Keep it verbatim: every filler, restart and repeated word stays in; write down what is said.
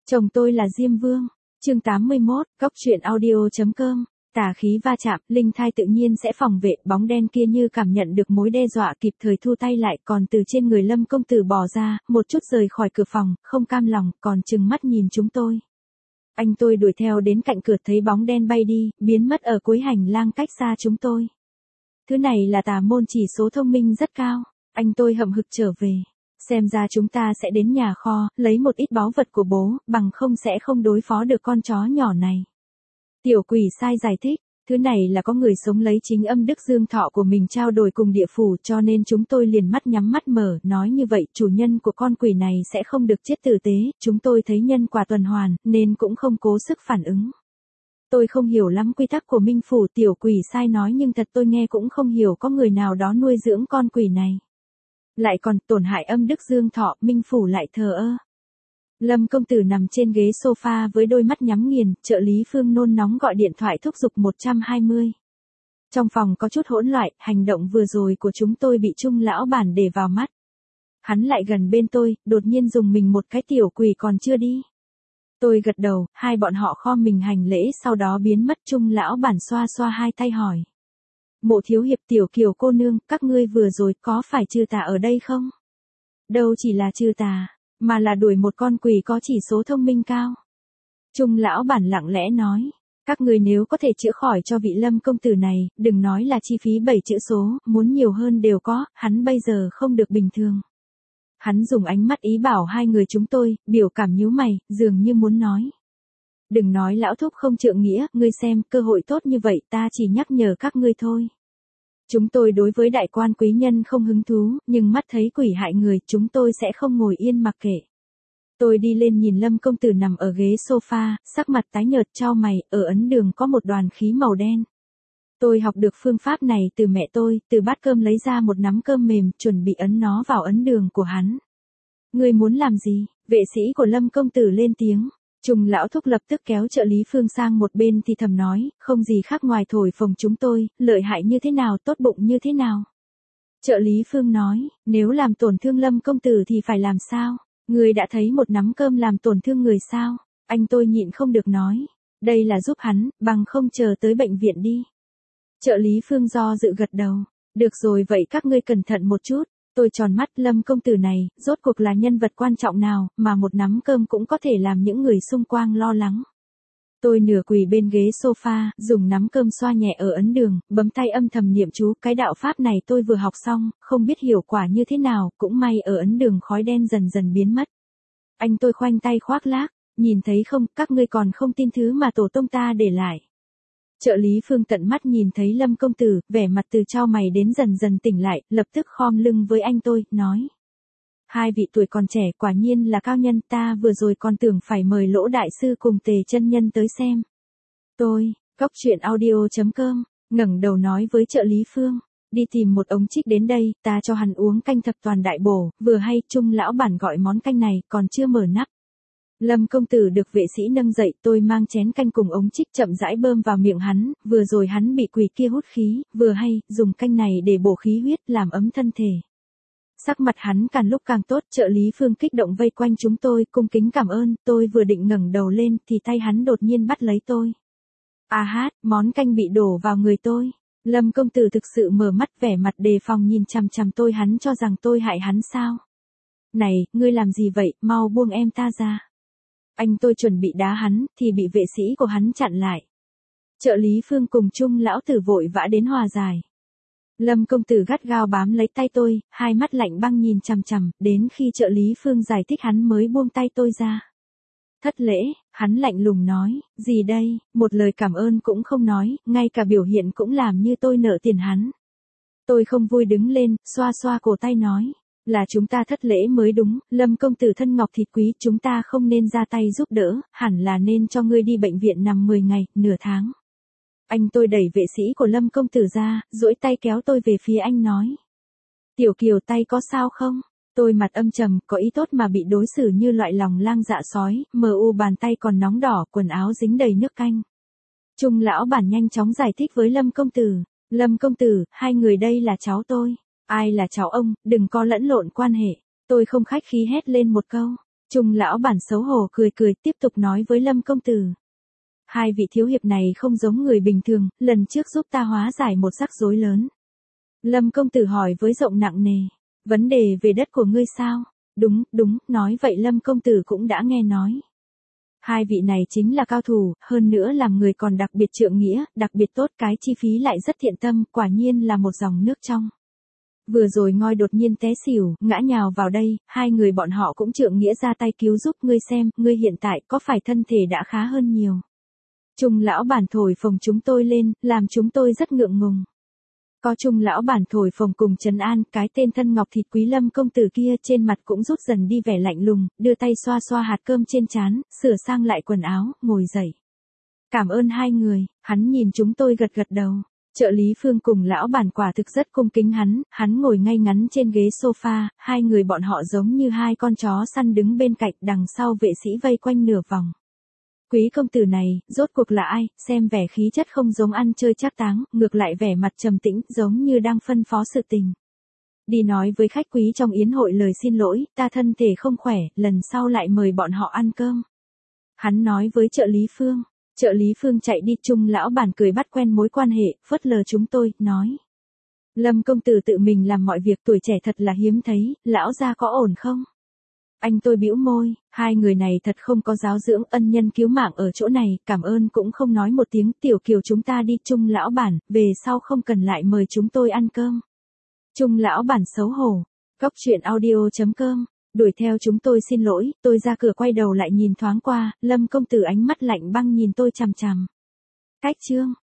Chồng tôi là Diêm Vương. Chương tám mươi mốt, Cốc truyện audio.com. Tà khí va chạm, linh thai tự nhiên sẽ phòng vệ, bóng đen kia như cảm nhận được mối đe dọa kịp thời thu tay lại, còn từ trên người Lâm công tử bò ra, một chút rời khỏi cửa phòng, không cam lòng, còn trừng mắt nhìn chúng tôi. Anh tôi đuổi theo đến cạnh cửa thấy bóng đen bay đi, biến mất ở cuối hành lang cách xa chúng tôi. Thứ này là tà môn chỉ số thông minh rất cao. Anh tôi hậm hực trở về. Xem ra chúng ta sẽ đến nhà kho, lấy một ít báu vật của bố, bằng không sẽ không đối phó được con chó nhỏ này. Tiểu quỷ sai giải thích, thứ này là có người sống lấy chính âm đức dương thọ của mình trao đổi cùng địa phủ, cho nên chúng tôi liền mắt nhắm mắt mở, nói như vậy chủ nhân của con quỷ này sẽ không được chết tử tế, chúng tôi thấy nhân quả tuần hoàn, nên cũng không cố sức phản ứng. Tôi không hiểu lắm quy tắc của minh phủ, tiểu quỷ sai nói nhưng thật tôi nghe cũng không hiểu có người nào đó nuôi dưỡng con quỷ này. Lại còn tổn hại âm đức dương thọ, minh phủ lại thờ ơ. Lâm công tử nằm trên ghế sofa với đôi mắt nhắm nghiền, trợ lý Phương nôn nóng gọi điện thoại thúc giục một trăm hai mươi. Trong phòng có chút hỗn loạn, hành động vừa rồi của chúng tôi bị Trung lão bản để vào mắt. Hắn lại gần bên tôi, đột nhiên dùng mình một cái, tiểu quỷ còn chưa đi. Tôi gật đầu, hai bọn họ khom mình hành lễ sau đó biến mất. Trung lão bản xoa xoa hai tay hỏi. Mộ thiếu hiệp, tiểu kiều cô nương, các ngươi vừa rồi có phải trừ tà ở đây không? Đâu chỉ là trừ tà, mà là đuổi một con quỷ có chỉ số thông minh cao. Trung lão bản lặng lẽ nói, các ngươi nếu có thể chữa khỏi cho vị Lâm công tử này, đừng nói là chi phí bảy chữ số, muốn nhiều hơn đều có, hắn bây giờ không được bình thường. Hắn dùng ánh mắt ý bảo hai người chúng tôi, biểu cảm nhíu mày, dường như muốn nói. Đừng nói lão thúc không trượng nghĩa, ngươi xem, cơ hội tốt như vậy ta chỉ nhắc nhở các ngươi thôi. Chúng tôi đối với đại quan quý nhân không hứng thú, nhưng mắt thấy quỷ hại người, chúng tôi sẽ không ngồi yên mặc kệ. Tôi đi lên nhìn Lâm công tử nằm ở ghế sofa, sắc mặt tái nhợt chau mày, ở ấn đường có một đoàn khí màu đen. Tôi học được phương pháp này từ mẹ tôi, từ bát cơm lấy ra một nắm cơm mềm, chuẩn bị ấn nó vào ấn đường của hắn. Ngươi muốn làm gì? Vệ sĩ của Lâm công tử lên tiếng. Trung lão thúc lập tức kéo trợ lý Phương sang một bên thì thầm nói, không gì khác ngoài thổi phồng chúng tôi, lợi hại như thế nào, tốt bụng như thế nào. Trợ lý Phương nói, nếu làm tổn thương Lâm công tử thì phải làm sao? Người đã thấy một nắm cơm làm tổn thương người sao? Anh tôi nhịn không được nói, đây là giúp hắn, bằng không chờ tới bệnh viện đi. Trợ lý Phương do dự gật đầu, được rồi vậy các ngươi cẩn thận một chút. Tôi tròn mắt, Lâm công tử này, rốt cuộc là nhân vật quan trọng nào, mà một nắm cơm cũng có thể làm những người xung quanh lo lắng. Tôi nửa quỳ bên ghế sofa, dùng nắm cơm xoa nhẹ ở ấn đường, bấm tay âm thầm niệm chú, cái đạo pháp này tôi vừa học xong, không biết hiệu quả như thế nào, cũng may ở ấn đường khói đen dần dần biến mất. Anh tôi khoanh tay khoác lác, nhìn thấy không, các ngươi còn không tin thứ mà tổ tông ta để lại. Trợ lý Phương tận mắt nhìn thấy Lâm công tử, vẻ mặt từ chau mày đến dần dần tỉnh lại, lập tức khom lưng với anh tôi, nói. Hai vị tuổi còn trẻ quả nhiên là cao nhân, ta vừa rồi còn tưởng phải mời Lỗ đại sư cùng Tề chân nhân tới xem. Tôi, Cốc truyện audio.com, ngẩng đầu nói với trợ lý Phương, đi tìm một ống trích đến đây, ta cho hắn uống canh thập toàn đại bổ, vừa hay Trung lão bản gọi món canh này, còn chưa mở nắp. Lâm công tử được vệ sĩ nâng dậy, tôi mang chén canh cùng ống trích chậm rãi bơm vào miệng hắn, vừa rồi hắn bị quỷ kia hút khí, vừa hay, dùng canh này để bổ khí huyết, làm ấm thân thể. Sắc mặt hắn càng lúc càng tốt, trợ lý Phương kích động vây quanh chúng tôi, cung kính cảm ơn, tôi vừa định ngẩng đầu lên, thì tay hắn đột nhiên bắt lấy tôi. À hát, món canh bị đổ vào người tôi. Lâm công tử thực sự mở mắt, vẻ mặt đề phòng nhìn chằm chằm tôi, hắn cho rằng tôi hại hắn sao? Này, ngươi làm gì vậy, mau buông em ta ra. Anh tôi chuẩn bị đá hắn, thì bị vệ sĩ của hắn chặn lại. Trợ lý Phương cùng Trung lão tử vội vã đến hòa giải. Lâm công tử gắt gao bám lấy tay tôi, hai mắt lạnh băng nhìn chằm chằm, đến khi trợ lý Phương giải thích hắn mới buông tay tôi ra. Thất lễ, hắn lạnh lùng nói, gì đây, một lời cảm ơn cũng không nói, ngay cả biểu hiện cũng làm như tôi nợ tiền hắn. Tôi không vui đứng lên, xoa xoa cổ tay nói. Là chúng ta thất lễ mới đúng, Lâm công tử thân ngọc thịt quý, chúng ta không nên ra tay giúp đỡ, hẳn là nên cho ngươi đi bệnh viện nằm mười ngày, nửa tháng. Anh tôi đẩy vệ sĩ của Lâm công tử ra, duỗi tay kéo tôi về phía anh nói. Tiểu kiều tay có sao không? Tôi mặt âm trầm, có ý tốt mà bị đối xử như loại lòng lang dạ sói, mờ u bàn tay còn nóng đỏ, quần áo dính đầy nước canh. Trung lão bản nhanh chóng giải thích với Lâm công tử. Lâm công tử, hai người đây là cháu tôi. Ai là cháu ông, đừng có lẫn lộn quan hệ. Tôi không khách khí hét lên một câu. Trung lão bản xấu hổ cười cười tiếp tục nói với Lâm công tử. Hai vị thiếu hiệp này không giống người bình thường, lần trước giúp ta hóa giải một rắc rối lớn. Lâm công tử hỏi với giọng nặng nề. Vấn đề về đất của ngươi sao? Đúng, đúng, nói vậy Lâm công tử cũng đã nghe nói. Hai vị này chính là cao thủ, hơn nữa làm người còn đặc biệt trượng nghĩa, đặc biệt tốt, cái chi phí lại rất thiện tâm, quả nhiên là một dòng nước trong. Vừa rồi ngoi đột nhiên té xỉu, ngã nhào vào đây, hai người bọn họ cũng trượng nghĩa ra tay cứu giúp, ngươi xem, ngươi hiện tại có phải thân thể đã khá hơn nhiều. Trung lão bản thổi phồng chúng tôi lên, làm chúng tôi rất ngượng ngùng. Có Trung lão bản thổi phồng cùng trấn an, cái tên thân ngọc thịt quý Lâm công tử kia trên mặt cũng rút dần đi vẻ lạnh lùng, đưa tay xoa xoa hạt cơm trên trán, sửa sang lại quần áo, ngồi dậy. Cảm ơn hai người, hắn nhìn chúng tôi gật gật đầu. Trợ lý Phương cùng lão bản quả thực rất cung kính hắn, hắn ngồi ngay ngắn trên ghế sofa, hai người bọn họ giống như hai con chó săn đứng bên cạnh, đằng sau vệ sĩ vây quanh nửa vòng. Quý công tử này, rốt cuộc là ai, xem vẻ khí chất không giống ăn chơi trác táng, ngược lại vẻ mặt trầm tĩnh, giống như đang phân phó sự tình. Đi nói với khách quý trong yến hội lời xin lỗi, ta thân thể không khỏe, lần sau lại mời bọn họ ăn cơm. Hắn nói với trợ lý Phương. Trợ lý Phương chạy đi, Trung lão bản cười bắt quen mối quan hệ, phớt lờ chúng tôi, nói. Lâm công tử tự mình làm mọi việc, tuổi trẻ thật là hiếm thấy, lão gia có ổn không? Anh tôi bĩu môi, hai người này thật không có giáo dưỡng, ân nhân cứu mạng ở chỗ này, cảm ơn cũng không nói một tiếng, Tiểu Kiều chúng ta đi. Trung lão bản, về sau không cần lại mời chúng tôi ăn cơm. Trung lão bản xấu hổ, Cóc truyện audio chấm com, đuổi theo chúng tôi xin lỗi, tôi ra cửa quay đầu lại nhìn thoáng qua, Lâm công tử ánh mắt lạnh băng nhìn tôi chằm chằm. Cách chương.